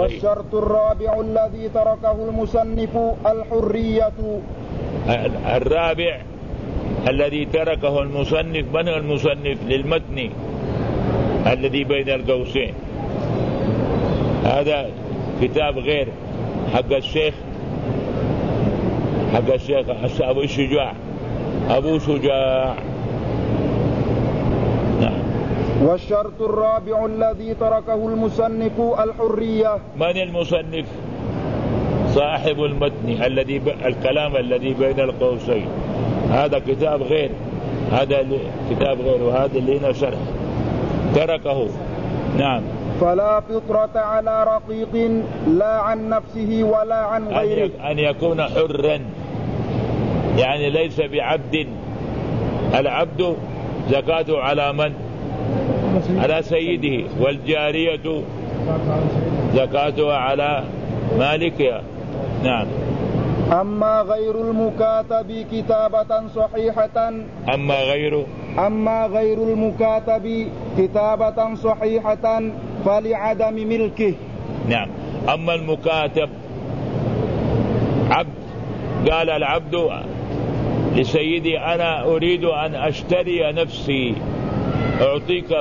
والشرط الرابع الذي تركه المصنف الحرية. الرابع الذي تركه المصنف، من هو المصنف للمتن الذي بين القوسين؟ هذا كتاب غير حق الشيخ أبو شجاع. نعم. والشرط الرابع الذي تركه المصنف الحرية. من المصنف؟ صاحب المتن الكلام الذي بين القوسين. هذا كتاب غير، هذا كتاب غير، وهذا اللي هنا شرح تركه. نعم. فلا فطرة على رقيق لا عن نفسه ولا عن غيره. أن يكون حرا، يعني ليس بعبد. العبد زكاته على من؟ على سيده، والجارية زكاتها على مالكها. نعم. أما غير المكاتب كتابة صحيحة. أما غير المكاتب كتابة صحيحة فلعدم ملكه. نعم. أما المكاتب عبد، قال العبد لسيدي أنا أريد أن أشتري نفسي، أعطيك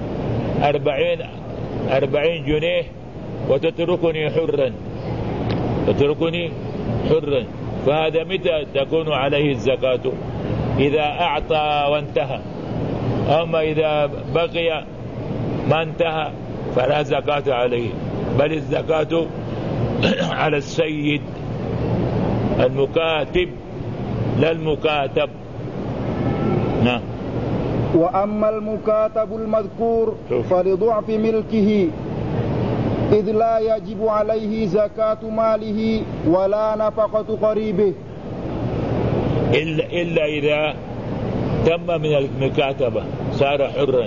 40 جنيه وتتركني حرا، فهذا متى تكون عليه الزكاة؟ إذا أعطى وانتهى. أما إذا بقي ما انتهى فلا زكاة عليه، بل الزكاة على السيد المكاتب لا المكاتب. نعم. وأما المكاتب المذكور فلضعف ملكه، إذ لا يجب عليه زكاة ماله ولا نفقة قريبه إلا إذا تم من المكاتبة صار حرا.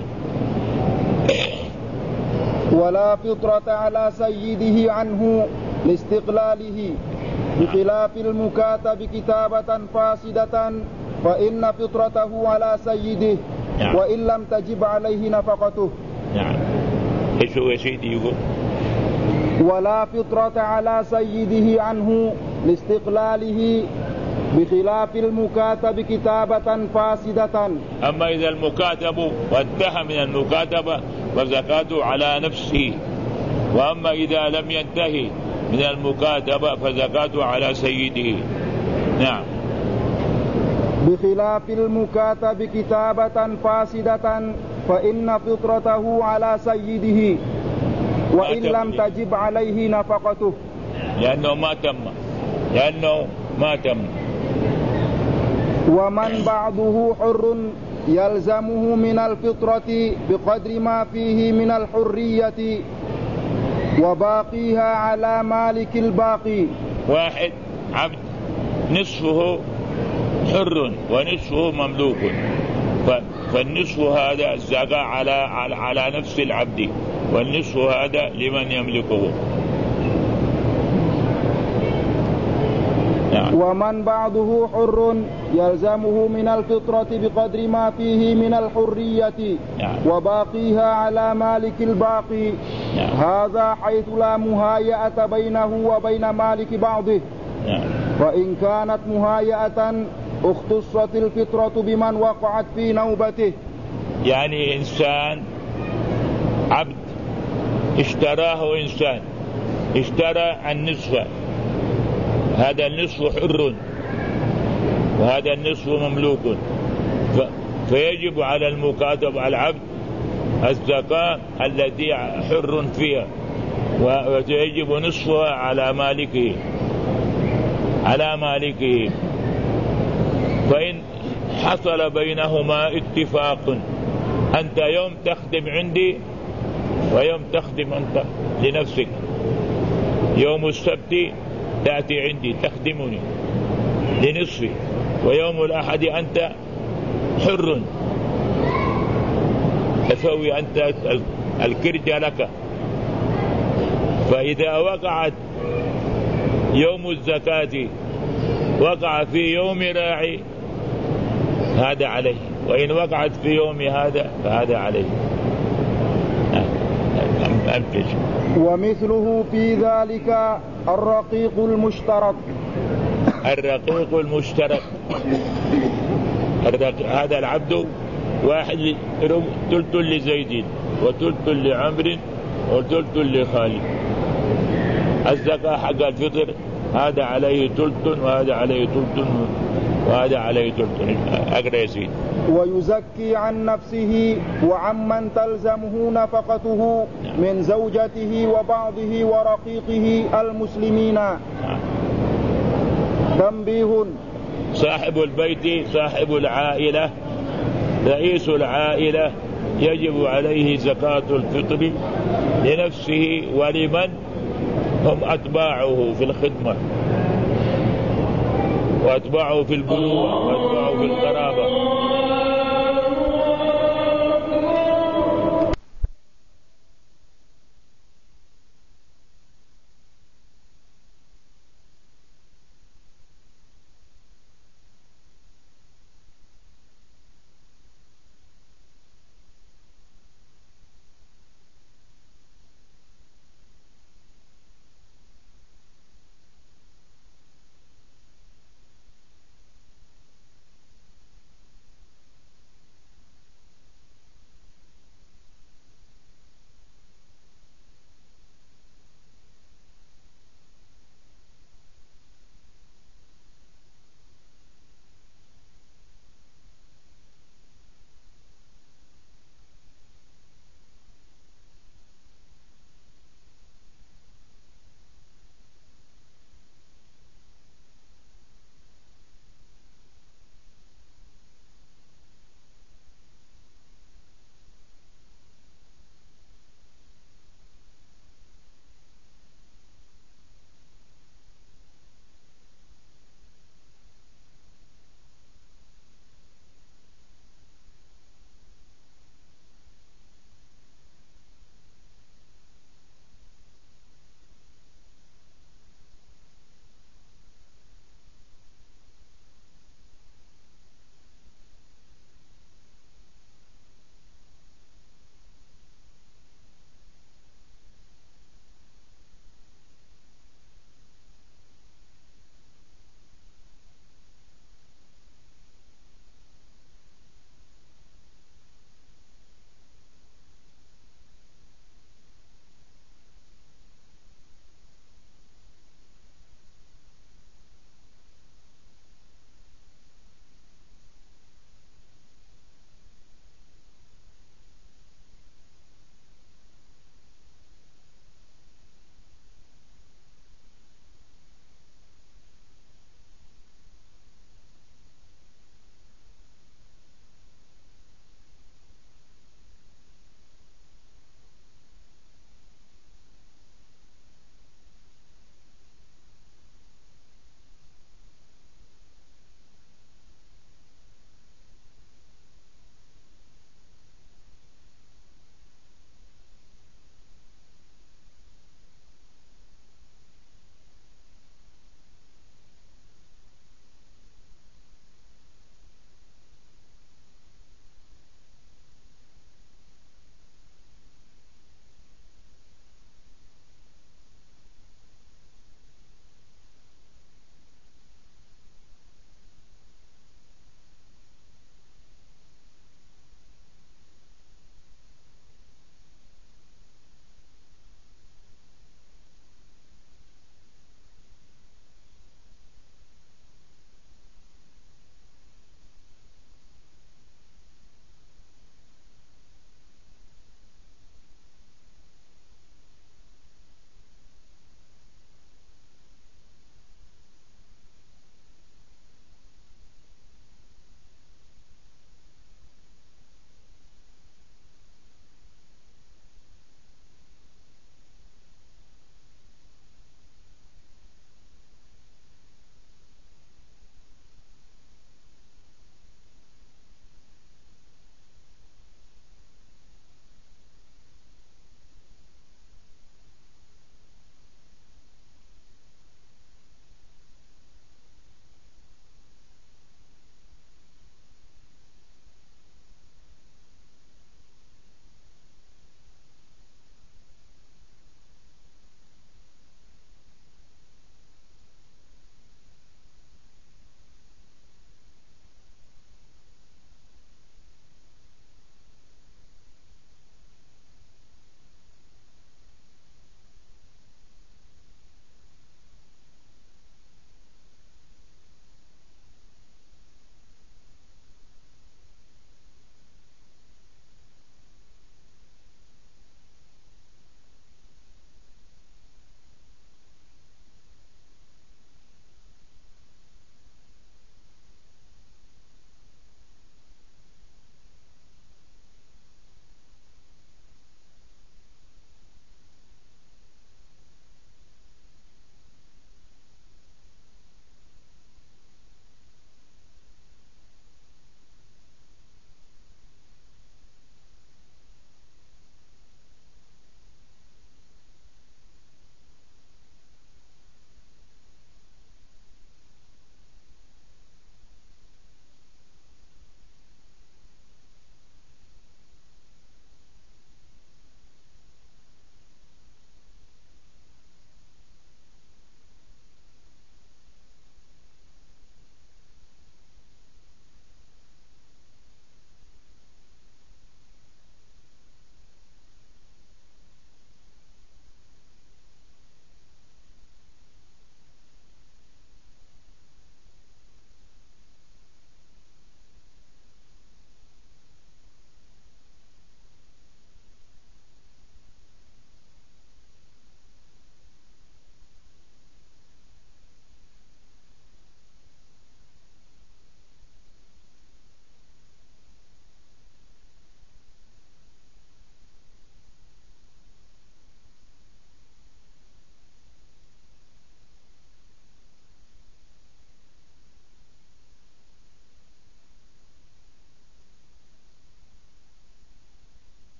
ولا فطرة على سيده عنه لاستقلاله، بخلاف المكاتب كتابة فاسدة فإن فطرته على سيده. نعم. وإن لم تجب عليه نفقته. نعم. إيش هو سيدي يقول؟ ولا فطرة على سيده عنه لاستقلاله، بخلاف المكاتب كتابة فاسدة. أما إذا المكاتب وانتهى من المكاتبة فزكاته على نفسه، وأما إذا لم ينتهي من المكاتبة فزكاته على سيده. نعم. بخلاف المكاتب كتابة فاسدة فإن فطرته على سيده وإن لم تجب عليه نفقته، لأنه ما تم. ومن بعضه حر يلزمه من الفطرة بقدر ما فيه من الحرية وباقيها على مالك الباقي. واحد عبد نصفه حر ونصفه مملوك، فالنصف هذا الزكاة على نفس العبد، والنصف هذا لمن يملكه. نعم. ومن بعضه حر يلزمه من الفطرة بقدر ما فيه من الحرية. نعم. وباقيها على مالك الباقي. نعم. هذا حيث لا مهايئة بينه وبين مالك بعضه. نعم. وإن كانت مهايئة اختصت الفطرة بمن وقعت في نوبته. يعني إنسان عبد اشتراه إنسان، اشترى النصف، هذا النصف حر وهذا النصف مملوك، فيجب على المكاتب العبد الزكاة التي حر فيها، ويجب نصفها على مالكه. فإن حصل بينهما اتفاق، أنت يوم تخدم عندي ويوم تخدم أنت لنفسك، يوم السبت تأتي عندي تخدمني لنصفي، ويوم الأحد أنت حر تسوي أنت الكرج لك. فإذا وقعت يوم الزكاة وقع في يوم راعي هذا عليه، وإن وقعت في يوم هذا فهذا عليه. أنتج. ومثله في ذلك الرقيق المشترك. الرقيق المشترك هذا العبد واحد ثلث لزيد وثلث لعمر وثلث لخالد. الزكاة حق الفطر هذا عليه ثلث وهذا عليه ثلث وهذا عليه ثلث. أقرأ يا سيدي. ويزكي عن نفسه وعمن تلزمه نفقته من زوجته وبعضه ورقيقه المسلمين. تنبيه: صاحب البيت صاحب العائلة رئيس العائلة يجب عليه زكاة الفطر لنفسه ولمن هم أتباعه في الخدمة وأتباعه في البلوغ وأتباعه في القرابة.